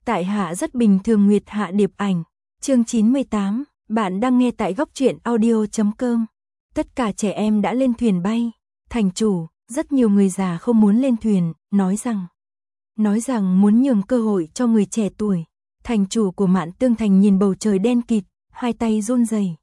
Tại hạ rất bình thường Nguyệt Hạ Điệp Ảnh. Chương 98, bạn đang nghe tại góc truyện audio.com. Tất cả trẻ em đã lên thuyền bay. Thành chủ, rất nhiều người già không muốn lên thuyền, nói rằng muốn nhường cơ hội cho người trẻ tuổi. Thành chủ của Mạn Tương Thành nhìn bầu trời đen kịt, hai tay run rẩy.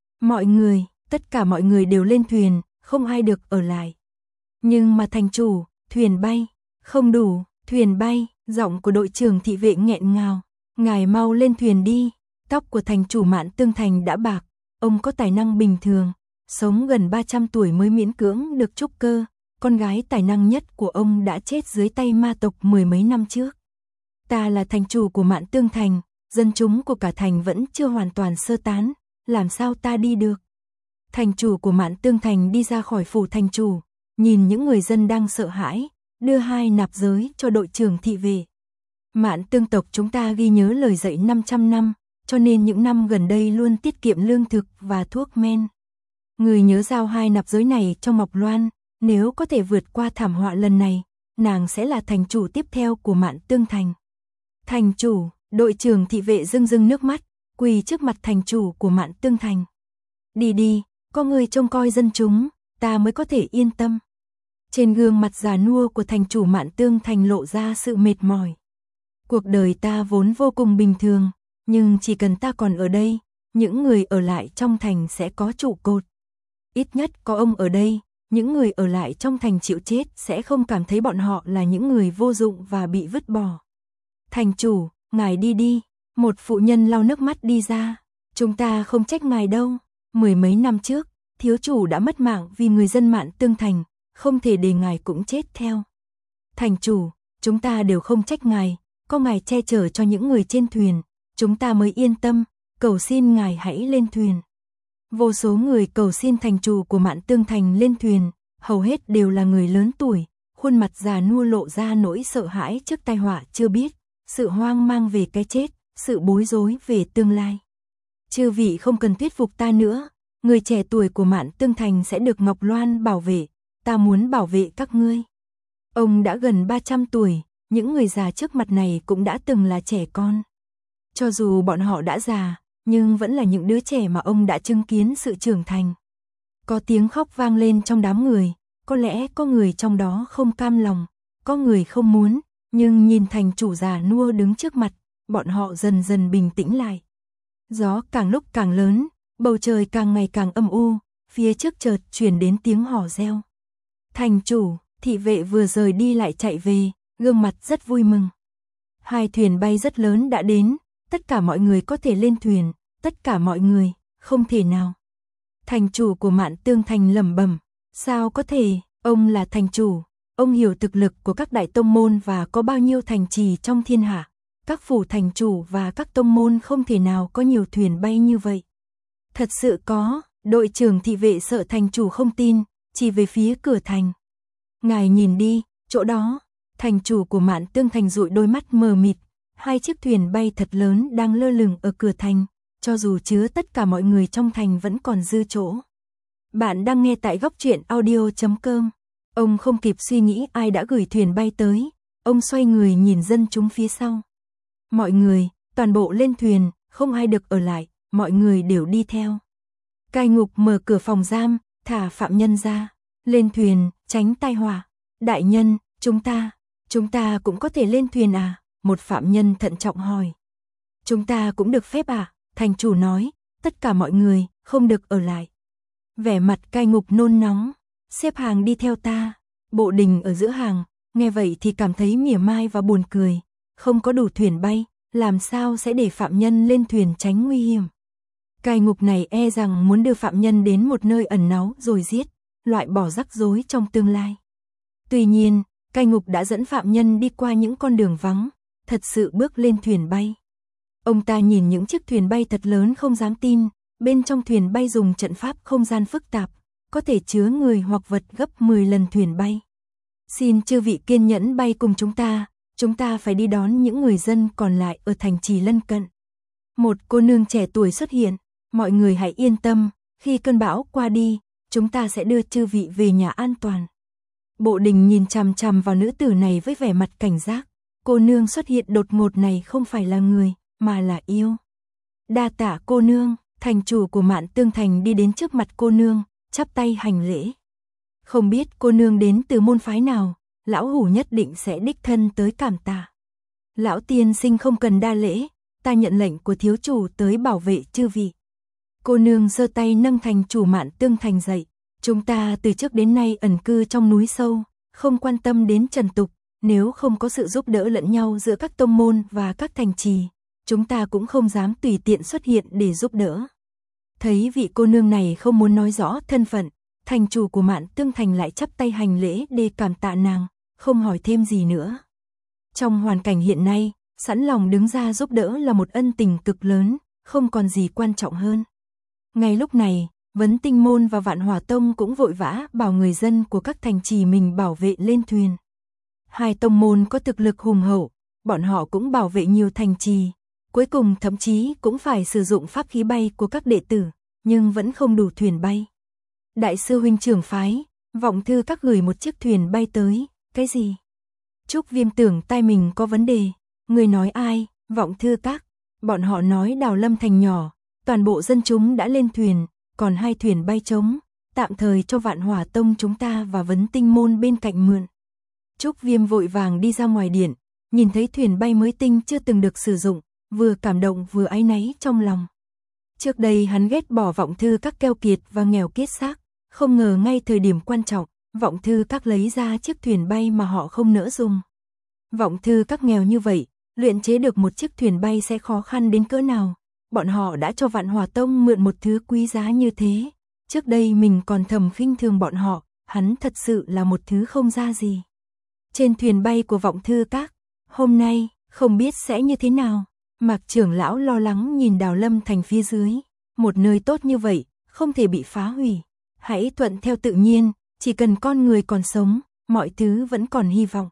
Tất cả mọi người đều lên thuyền, không ai được ở lại. Nhưng mà thành chủ, thuyền bay, không đủ, thuyền bay, giọng của đội trưởng thị vệ nghẹn ngào. Ngài mau lên thuyền đi. Tóc của thành chủ Mạn Tương Thành đã bạc, ông có tài năng bình thường, sống gần 300 tuổi mới miễn cưỡng được trúc cơ. Con gái tài năng nhất của ông đã chết dưới tay ma tộc 10 mấy năm trước. Ta là thành chủ của Mạn Tương Thành, dân chúng của cả thành vẫn chưa hoàn toàn sơ tán, làm sao ta đi được? Thành chủ của Mạn Tương Thành đi ra khỏi phủ thành chủ, nhìn những người dân đang sợ hãi, đưa 2 nạp giới cho đội trưởng thị vệ. Mạn Tương tộc chúng ta ghi nhớ lời dạy 500 năm, cho nên những năm gần đây luôn tiết kiệm lương thực và thuốc men. Người nhớ giao 2 nạp giới này cho Ngọc Loan, nếu có thể vượt qua thảm họa lần này, nàng sẽ là thành chủ tiếp theo của Mạn Tương Thành. Thành chủ, đội trưởng thị vệ rưng nước mắt, quỳ trước mặt thành chủ của Mạn Tương Thành. Đi, có người trông coi dân chúng, ta mới có thể yên tâm. Trên gương mặt già nua của thành chủ Mạn Tương Thành lộ ra sự mệt mỏi. Cuộc đời ta vốn vô cùng bình thường, nhưng chỉ cần ta còn ở đây, những người ở lại trong thành sẽ có trụ cột. Ít nhất có ông ở đây, những người ở lại trong thành chịu chết sẽ không cảm thấy bọn họ là những người vô dụng và bị vứt bỏ. Thành chủ, ngài đi. Một phụ nhân lau nước mắt đi ra. Chúng ta không trách ngài đâu. 10 mấy năm trước, thiếu chủ đã mất mạng vì người dân Mạn Tương Thành, không thể để ngài cũng chết theo. Thành chủ, chúng ta đều không trách ngài, có ngài che chở cho những người trên thuyền, chúng ta mới yên tâm, cầu xin ngài hãy lên thuyền. Vô số người cầu xin thành chủ của Mạn Tương Thành lên thuyền, hầu hết đều là người lớn tuổi, khuôn mặt già nua lộ ra nỗi sợ hãi trước tai họa chưa biết, sự hoang mang về cái chết, sự bối rối về tương lai. Chư vị không cần thuyết phục ta nữa, người trẻ tuổi của Mạn Tương Thành sẽ được Ngọc Loan bảo vệ, ta muốn bảo vệ các ngươi. Ông đã gần 300 tuổi, những người già trước mặt này cũng đã từng là trẻ con. Cho dù bọn họ đã già, nhưng vẫn là những đứa trẻ mà ông đã chứng kiến sự trưởng thành. Có tiếng khóc vang lên trong đám người, có lẽ có người trong đó không cam lòng, có người không muốn, nhưng nhìn thành chủ già nua đứng trước mặt, bọn họ dần dần bình tĩnh lại. Gió càng lúc càng lớn, bầu trời càng ngày càng âm u, phía trước chợt truyền đến tiếng hò reo. Thành chủ, thị vệ vừa rời đi lại chạy về, gương mặt rất vui mừng. 2 thuyền bay rất lớn đã đến, tất cả mọi người có thể lên thuyền, tất cả mọi người, không thể nào. Thành chủ của Mạn Tương Thành lẩm bẩm, sao có thể, ông là thành chủ, ông hiểu thực lực của các đại tông môn và có bao nhiêu thành trì trong thiên hạ. Các phủ thành chủ và các tông môn không thể nào có nhiều thuyền bay như vậy. Thật sự có, đội trưởng thị vệ sợ thành chủ không tin, chỉ về phía cửa thành. Ngài nhìn đi, chỗ đó, thành chủ của Mạn Tương Thành dụi đôi mắt mờ mịt, 2 chiếc thuyền bay thật lớn đang lơ lửng ở cửa thành, cho dù chứa tất cả mọi người trong thành vẫn còn dư chỗ. Bạn đang nghe tại góc truyện audio.com. Ông không kịp suy nghĩ ai đã gửi thuyền bay tới, ông xoay người nhìn dân chúng phía sau. Mọi người, toàn bộ lên thuyền, không ai được ở lại, mọi người đều đi theo. Cai ngục mở cửa phòng giam, thả phạm nhân ra, lên thuyền, tránh tai họa. Đại nhân, chúng ta cũng có thể lên thuyền à? Một phạm nhân thận trọng hỏi. Chúng ta cũng được phép à? Thành chủ nói, tất cả mọi người, không được ở lại. Vẻ mặt cai ngục nôn nóng, xếp hàng đi theo ta. Bộ đình ở giữa hàng, nghe vậy thì cảm thấy mỉa mai và buồn cười. Không có đủ thuyền bay, làm sao sẽ để phạm nhân lên thuyền tránh nguy hiểm. Cai ngục này e rằng muốn đưa phạm nhân đến một nơi ẩn náu rồi giết, loại bỏ rắc rối trong tương lai. Tuy nhiên, cai ngục đã dẫn phạm nhân đi qua những con đường vắng, thật sự bước lên thuyền bay. Ông ta nhìn những chiếc thuyền bay thật lớn không dám tin, bên trong thuyền bay dùng trận pháp không gian phức tạp, có thể chứa người hoặc vật gấp 10 lần thuyền bay. Xin chư vị kiên nhẫn bay cùng chúng ta phải đi đón những người dân còn lại ở thành trì lân cận. Một cô nương trẻ tuổi xuất hiện, mọi người hãy yên tâm, khi cơn bão qua đi, chúng ta sẽ đưa chư vị về nhà an toàn. Bộ đình nhìn chằm chằm vào nữ tử này với vẻ mặt cảnh giác, cô nương xuất hiện đột ngột này không phải là người, mà là yêu. Đa tạ cô nương, thành chủ của Mạn Tương Thành đi đến trước mặt cô nương, chắp tay hành lễ. Không biết cô nương đến từ môn phái nào, lão hủ nhất định sẽ đích thân tới cảm tạ. Lão tiên sinh không cần đa lễ, ta nhận lệnh của thiếu chủ tới bảo vệ chư vị. Cô nương giơ tay nâng thành chủ Mạn Tương Thành dậy. Chúng ta từ trước đến nay ẩn cư trong núi sâu, không quan tâm đến trần tục, nếu không có sự giúp đỡ lẫn nhau giữa các tông môn và các thành trì, chúng ta cũng không dám tùy tiện xuất hiện để giúp đỡ. Thấy vị cô nương này không muốn nói rõ thân phận, thành chủ của Mạn Tương Thành lại chắp tay hành lễ để cảm tạ nàng, không hỏi thêm gì nữa. Trong hoàn cảnh hiện nay, sẵn lòng đứng ra giúp đỡ là một ân tình cực lớn, không còn gì quan trọng hơn. Ngay lúc này, Vấn Tinh Môn và Vạn Hỏa Tông cũng vội vã bảo người dân của các thành trì mình bảo vệ lên thuyền. Hai tông môn có thực lực hùng hậu, bọn họ cũng bảo vệ nhiều thành trì, cuối cùng thậm chí cũng phải sử dụng pháp khí bay của các đệ tử, nhưng vẫn không đủ thuyền bay. Đại sư huynh trưởng phái, Vọng Thư các gửi một chiếc thuyền bay tới, cái gì? Trúc Viêm tưởng tai mình có vấn đề, người nói ai? Vọng Thư các, bọn họ nói Đào Lâm thành nhỏ, toàn bộ dân chúng đã lên thuyền, còn hai thuyền bay trống, tạm thời cho Vạn Hỏa Tông chúng ta và Vấn Tinh Môn bên cạnh mượn. Trúc Viêm vội vàng đi ra ngoài điện, nhìn thấy thuyền bay mới tinh chưa từng được sử dụng, vừa cảm động vừa áy náy trong lòng. Trước đây hắn ghét bỏ Vọng Thư các keo kiệt và nghèo kiết xác, không ngờ ngay thời điểm quan trọng, Vọng Thư các lấy ra chiếc thuyền bay mà họ không nỡ dùng. Vọng Thư các nghèo như vậy, luyện chế được một chiếc thuyền bay sẽ khó khăn đến cỡ nào. Bọn họ đã cho Vạn Hỏa Tông mượn một thứ quý giá như thế. Trước đây mình còn thầm khinh thường bọn họ, hắn thật sự là một thứ không ra gì. Trên thuyền bay của Vọng Thư các, hôm nay, không biết sẽ như thế nào. Mạc trưởng lão lo lắng nhìn Đào Lâm thành phía dưới. Một nơi tốt như vậy, không thể bị phá hủy. Hãy thuận theo tự nhiên, chỉ cần con người còn sống, mọi thứ vẫn còn hy vọng.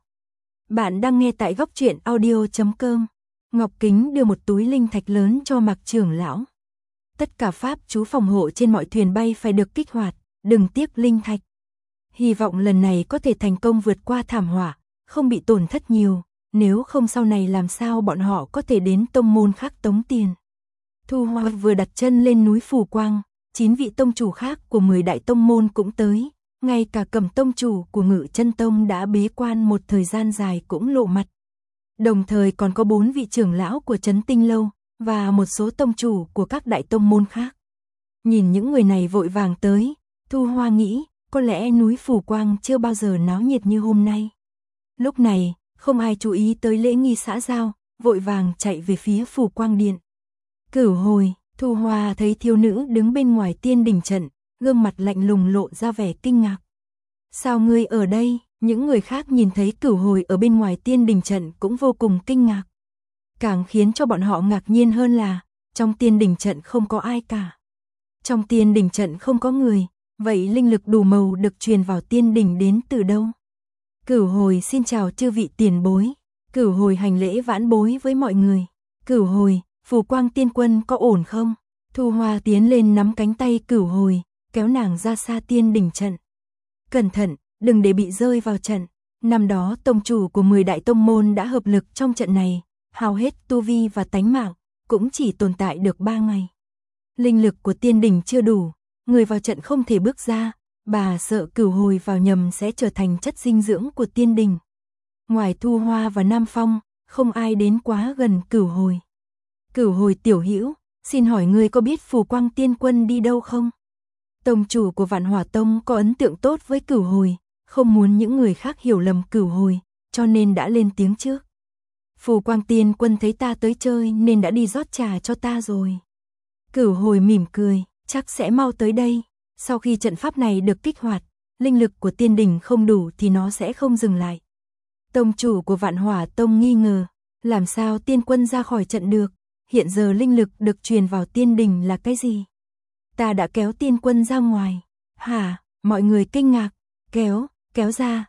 Bạn đang nghe tại Góc Truyện Audio.com. Ngọc Kính đưa một túi linh thạch lớn cho Mạc trưởng lão. Tất cả pháp chú phòng hộ trên mọi thuyền bay phải được kích hoạt, đừng tiếc linh thạch. Hy vọng lần này có thể thành công vượt qua thảm họa, không bị tổn thất nhiều, nếu không sau này làm sao bọn họ có thể đến tông môn khác tống tiền. Thu Hoa vừa đặt chân lên núi Phù Quang, 9 vị tông chủ khác của 10 đại tông môn cũng tới, ngay cả Cẩm tông chủ của Ngự Chân Tông đã bế quan một thời gian dài cũng lộ mặt. Đồng thời còn có 4 vị trưởng lão của Trấn Tinh Lâu và một số tông chủ của các đại tông môn khác. Nhìn những người này vội vàng tới, Thu Hoa nghĩ, có lẽ núi Phù Quang chưa bao giờ náo nhiệt như hôm nay. Lúc này, không ai chú ý tới lễ nghi xã giao, vội vàng chạy về phía Phù Quang Điện. Cửu Hồi, Thu Hoa thấy thiếu nữ đứng bên ngoài Tiên Đình trận, gương mặt lạnh lùng lộ ra vẻ kinh ngạc. Sao ngươi ở đây? Những người khác nhìn thấy Cửu Hồi ở bên ngoài Tiên Đình trận cũng vô cùng kinh ngạc. Càng khiến cho bọn họ ngạc nhiên hơn là, trong Tiên Đình trận không có ai cả. Trong Tiên Đình trận không có người, vậy linh lực đủ màu được truyền vào Tiên Đình đến từ đâu? Cửu Hồi xin chào chư vị tiền bối. Cửu Hồi hành lễ vãn bối với mọi người. Cửu Hồi, Phù Quang tiên quân có ổn không? Thu Hoa tiến lên nắm cánh tay Cửu Hồi, kéo nàng ra xa Tiên Đình trận. Cẩn thận, đừng để bị rơi vào trận. Năm đó tông chủ của 10 đại tông môn đã hợp lực trong trận này, hao hết tu vi và tánh mạng, cũng chỉ tồn tại được 3 ngày. Linh lực của Tiên Đình chưa đủ, người vào trận không thể bước ra, bà sợ Cửu Hồi vào nhầm sẽ trở thành chất dinh dưỡng của Tiên Đình. Ngoài Thu Hoa và Nam Phong, không ai đến quá gần Cửu Hồi. Cửu Hồi tiểu hữu, xin hỏi ngươi có biết Phù Quang tiên quân đi đâu không? Tông chủ của Vạn Hỏa Tông có ấn tượng tốt với Cửu Hồi, không muốn những người khác hiểu lầm Cửu Hồi, cho nên đã lên tiếng trước. Phù Quang tiên quân thấy ta tới chơi nên đã đi rót trà cho ta rồi. Cửu Hồi mỉm cười, chắc sẽ mau tới đây. Sau khi trận pháp này được kích hoạt, linh lực của Tiên Đình không đủ thì nó sẽ không dừng lại. Tông chủ của Vạn Hỏa Tông nghi ngờ, làm sao tiên quân ra khỏi trận được? Hiện giờ linh lực được truyền vào Tiên Đình là cái gì? Ta đã kéo tiên quân ra ngoài. Hả? Mọi người kinh ngạc. Kéo ra,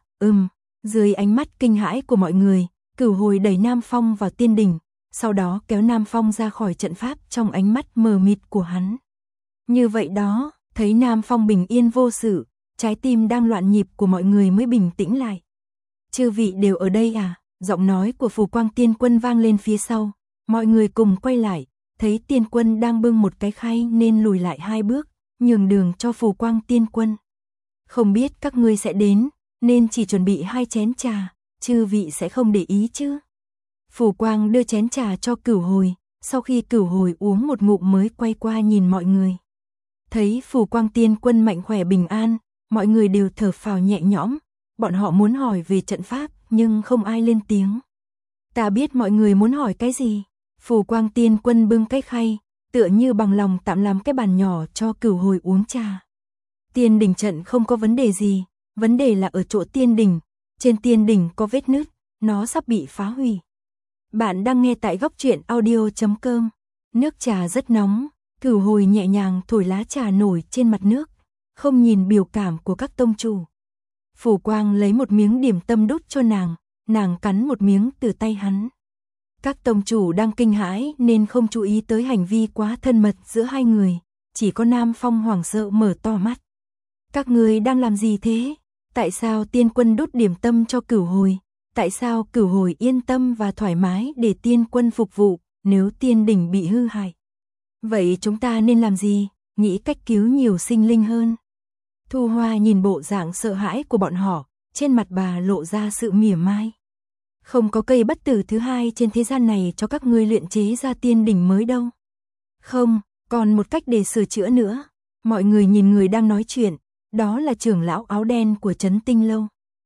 Dưới ánh mắt kinh hãi của mọi người, Cửu Hồi đẩy Nam Phong vào Tiên Đình, sau đó kéo Nam Phong ra khỏi trận pháp trong ánh mắt mờ mịt của hắn. Như vậy đó, thấy Nam Phong bình yên vô sự, trái tim đang loạn nhịp của mọi người mới bình tĩnh lại. Chư vị đều ở đây à? giọng nói của Phù Quang Tiên Quân vang lên phía sau, mọi người cùng quay lại, thấy Tiên Quân đang bưng một cái khay nên lùi lại 2 bước, nhường đường cho Phù Quang Tiên Quân. Không biết các ngươi sẽ đến, nên chỉ chuẩn bị 2 chén trà, chư vị sẽ không để ý chứ? Phù Quang đưa chén trà cho Cửu Hồi, sau khi Cửu Hồi uống một ngụm mới quay qua nhìn mọi người. Thấy Phù Quang Tiên Quân mạnh khỏe bình an, mọi người đều thở phào nhẹ nhõm, bọn họ muốn hỏi về trận pháp, nhưng không ai lên tiếng. Ta biết mọi người muốn hỏi cái gì. Phù Quang Tiên Quân bưng cái khay, tựa như bằng lòng tạm làm cái bàn nhỏ cho Cửu Hồi uống trà. Tiên đỉnh trận không có vấn đề gì, vấn đề là ở chỗ tiên đỉnh, trên tiên đỉnh có vết nứt, nó sắp bị phá hủy. Bạn đang nghe tại góc truyện audio.com. Nước trà rất nóng, Cửu Hồi nhẹ nhàng thổi lá trà nổi trên mặt nước, không nhìn biểu cảm của các tông chủ. Phù Quang lấy một miếng điểm tâm đút cho nàng cắn một miếng từ tay hắn. Các tông chủ đang kinh hãi nên không chú ý tới hành vi quá thân mật giữa hai người, chỉ có Nam Phong hoảng sợ mở to mắt. Các người đang làm gì thế? Tại sao Tiên Quân đút điểm tâm cho Cửu Hồi? Tại sao Cửu Hồi yên tâm và thoải mái để Tiên Quân phục vụ nếu tiên đỉnh bị hư hại? Vậy chúng ta nên làm gì? Nghĩ cách cứu nhiều sinh linh hơn. Thu Hoa nhìn bộ dạng sợ hãi của bọn họ, trên mặt bà lộ ra sự mỉa mai. Không có cây bất tử thứ hai trên thế gian này cho các ngươi luyện chế ra tiên đỉnh mới đâu. Không, còn một cách để sửa chữa nữa. Mọi người nhìn người đang nói chuyện, đó là trưởng lão áo đen của Trấn Tinh Lâu.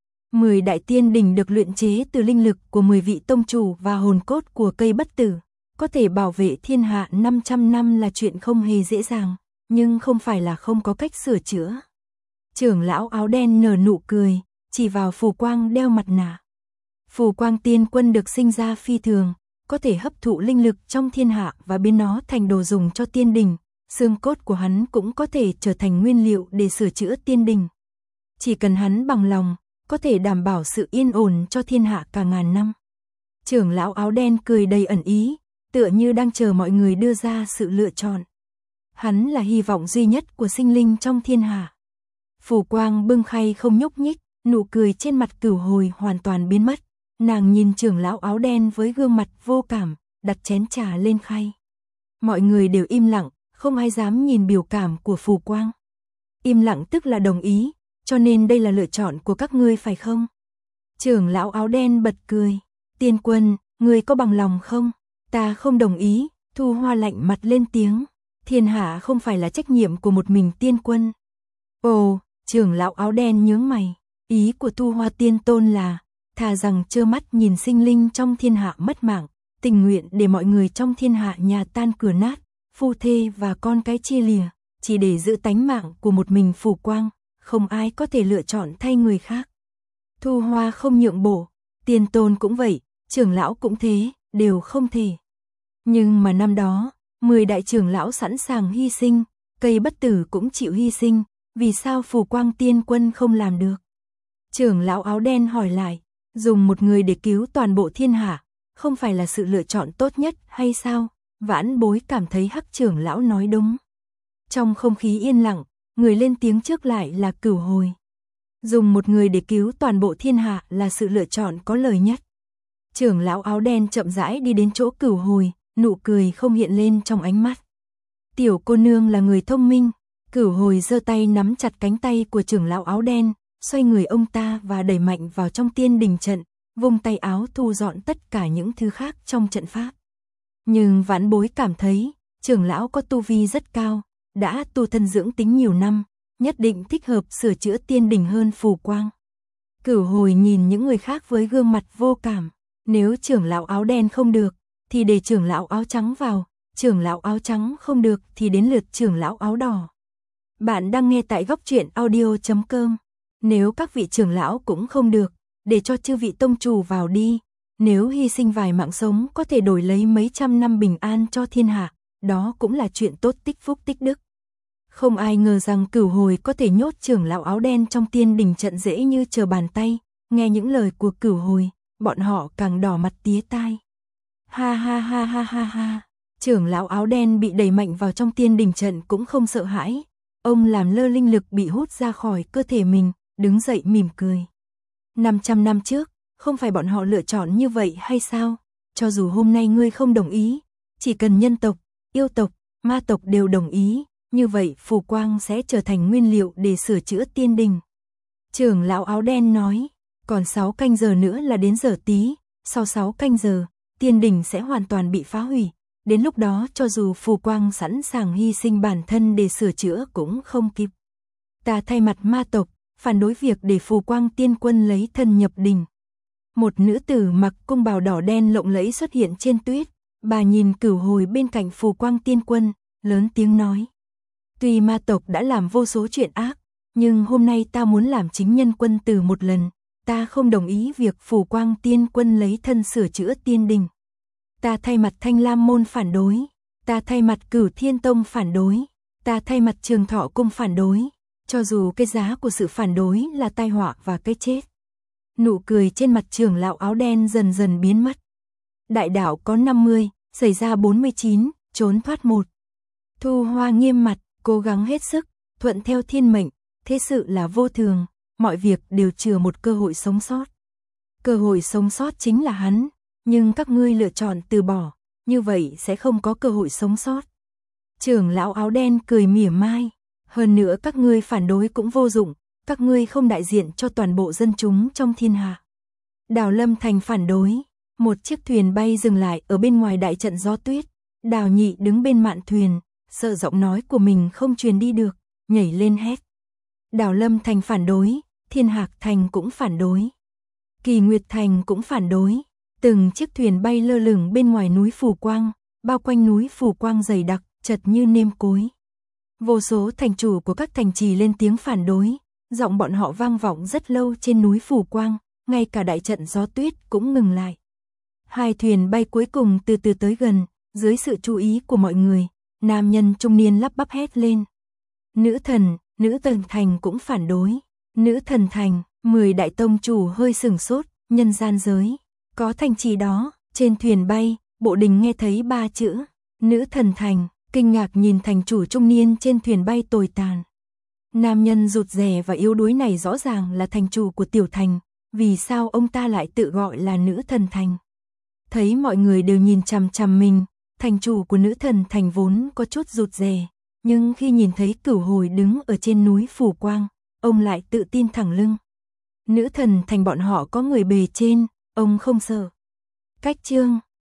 10 đại tiên đỉnh được luyện chế từ linh lực của 10 vị tông chủ và hồn cốt của cây bất tử, có thể bảo vệ thiên hạ 500 năm là chuyện không hề dễ dàng, nhưng không phải là không có cách sửa chữa. Trưởng lão áo đen nở nụ cười, chỉ vào Phù Quang đeo mặt nạ. Phù Quang Tiên Quân được sinh ra phi thường, có thể hấp thụ linh lực trong thiên hạ và biến nó thành đồ dùng cho tiên đỉnh, xương cốt của hắn cũng có thể trở thành nguyên liệu để sửa chữa tiên đỉnh. Chỉ cần hắn bằng lòng, có thể đảm bảo sự yên ổn cho thiên hạ cả ngàn năm. Trưởng lão áo đen cười đầy ẩn ý, tựa như đang chờ mọi người đưa ra sự lựa chọn. Hắn là hy vọng duy nhất của sinh linh trong thiên hạ. Phù Quang bưng khay không nhúc nhích, nụ cười trên mặt Cửu Hồi hoàn toàn biến mất. Nàng nhìn trưởng lão áo đen với gương mặt vô cảm, đặt chén trà lên khay. Mọi người đều im lặng, không ai dám nhìn biểu cảm của Phù Quang. Im lặng tức là đồng ý, cho nên đây là lựa chọn của các ngươi phải không? Trưởng lão áo đen bật cười. Tiên Quân, ngươi có bằng lòng không? Ta không đồng ý. Thu Hoa lạnh mặt lên tiếng. Thiên hạ không phải là trách nhiệm của một mình Tiên Quân. Ồ, trưởng lão áo đen nhướng mày. Ý của Thu Hoa Tiên Tôn là thà rằng trơ mắt nhìn sinh linh trong thiên hạ mất mạng, tình nguyện để mọi người trong thiên hạ nhà tan cửa nát, phu thê và con cái chia lìa, chỉ để giữ tánh mạng của một mình Phù Quang, không ai có thể lựa chọn thay người khác. Thu Hoa không nhượng bộ, Tiên Tôn cũng vậy, trưởng lão cũng thế, đều không thể. Nhưng mà năm đó, 10 đại trưởng lão sẵn sàng hy sinh, cây bất tử cũng chịu hy sinh, vì sao Phù Quang Tiên Quân không làm được? Trưởng lão áo đen hỏi lại, dùng một người để cứu toàn bộ thiên hạ, không phải là sự lựa chọn tốt nhất hay sao? Vãn Bối cảm thấy Hắc trưởng lão nói đúng. Trong không khí yên lặng, người lên tiếng trước lại là Cửu Hồi. Dùng một người để cứu toàn bộ thiên hạ là sự lựa chọn có lời nhất. Trưởng lão áo đen chậm rãi đi đến chỗ Cửu Hồi, nụ cười không hiện lên trong ánh mắt. Tiểu cô nương là người thông minh. Cửu Hồi giơ tay nắm chặt cánh tay của trưởng lão áo đen, xoay người ông ta và đẩy mạnh vào trong tiên đình trận, vung tay áo thu dọn tất cả những thứ khác trong trận pháp. Nhưng Vãn Bối cảm thấy, trưởng lão có tu vi rất cao, đã tu thân dưỡng tính nhiều năm, nhất định thích hợp sửa chữa tiên đình hơn Phù Quang. Cửu Hồi nhìn những người khác với gương mặt vô cảm, nếu trưởng lão áo đen không được, thì để trưởng lão áo trắng vào, trưởng lão áo trắng không được thì đến lượt trưởng lão áo đỏ. Bạn đang nghe tại góc truyện audio.com. Nếu các vị trưởng lão cũng không được, để cho chư vị tông chủ vào đi. Nếu hy sinh vài mạng sống có thể đổi lấy mấy trăm năm bình an cho thiên hạ, đó cũng là chuyện tốt tích phúc tích đức. Không ai ngờ rằng Cửu Hồi có thể nhốt trưởng lão áo đen trong tiên đình trận dễ như trở bàn tay. Nghe những lời của Cửu Hồi, bọn họ càng đỏ mặt tía tai. Ha ha ha ha ha ha. Trưởng lão áo đen bị đẩy mạnh vào trong tiên đình trận cũng không sợ hãi. Ông làm lơ linh lực bị hút ra khỏi cơ thể mình, đứng dậy mỉm cười. 500 năm trước, không phải bọn họ lựa chọn như vậy hay sao? Cho dù hôm nay ngươi không đồng ý, chỉ cần nhân tộc, yêu tộc, ma tộc đều đồng ý, như vậy phù quang sẽ trở thành nguyên liệu để sửa chữa tiên đình. Trưởng lão áo đen nói, còn 6 canh giờ nữa là đến giờ tí, sau 6 canh giờ, tiên đình sẽ hoàn toàn bị phá hủy. Đến lúc đó cho dù phù quang sẵn sàng hy sinh bản thân để sửa chữa cũng không kịp. Ta thay mặt ma tộc, phản đối việc để phù quang tiên quân lấy thân nhập đình. Một nữ tử mặc cung bào đỏ đen lộng lẫy xuất hiện trên tuyết, bà nhìn Cửu Hồi bên cạnh phù quang tiên quân, lớn tiếng nói. Tuy ma tộc đã làm vô số chuyện ác, nhưng hôm nay ta muốn làm chính nhân quân tử một lần, ta không đồng ý việc phù quang tiên quân lấy thân sửa chữa tiên đình. Ta thay mặt Thanh Lam môn phản đối, ta thay mặt Cửu Thiên Tông phản đối, ta thay mặt Trường Thọ cung phản đối, cho dù cái giá của sự phản đối là tai họa và cái chết. Nụ cười trên mặt trưởng lão áo đen dần dần biến mất. Đại đạo có 50, xảy ra 49, trốn thoát 1. Thu Hoa nghiêm mặt, cố gắng hết sức, thuận theo thiên mệnh, thế sự là vô thường, mọi việc đều chừa một cơ hội sống sót. Cơ hội sống sót chính là hắn, nhưng các ngươi lựa chọn từ bỏ, như vậy sẽ không có cơ hội sống sót. Trưởng lão áo đen cười mỉa mai, hơn nữa các ngươi phản đối cũng vô dụng, các ngươi không đại diện cho toàn bộ dân chúng trong thiên hạ. Đào Lâm Thành phản đối, một chiếc thuyền bay dừng lại ở bên ngoài đại trận gió tuyết, Đào Nhị đứng bên mạn thuyền, sợ giọng nói của mình không truyền đi được, nhảy lên hét. Đào Lâm Thành phản đối, Thiên Hạc Thành cũng phản đối, Kỳ Nguyệt Thành cũng phản đối. Từng chiếc thuyền bay lơ lửng bên ngoài núi Phù Quang, bao quanh núi Phù Quang dày đặc, chật như nêm cối. Vô số thành chủ của các thành trì lên tiếng phản đối, giọng bọn họ vang vọng rất lâu trên núi Phù Quang, ngay cả đại trận gió tuyết cũng ngừng lại. Hai thuyền bay cuối cùng từ từ tới gần, dưới sự chú ý của mọi người, nam nhân trung niên lắp bắp hét lên. Nữ thần thành cũng phản đối. Nữ thần thành, 10 đại tông chủ hơi sửng sốt, nhân gian giới. Có thành trì đó, trên thuyền bay, bộ đình nghe thấy 3 chữ, nữ thần thành, kinh ngạc nhìn thành chủ trung niên trên thuyền bay tồi tàn. Nam nhân rụt rè và yếu đuối này rõ ràng là thành chủ của tiểu thành, vì sao ông ta lại tự gọi là nữ thần thành? Thấy mọi người đều nhìn chằm chằm mình, thành chủ của nữ thần thành vốn có chút rụt rè, nhưng khi nhìn thấy Cửu Hồi đứng ở trên núi Phù Quang, ông lại tự tin thẳng lưng. Nữ thần thành bọn họ có người bề trên, ông không sợ. Cách chương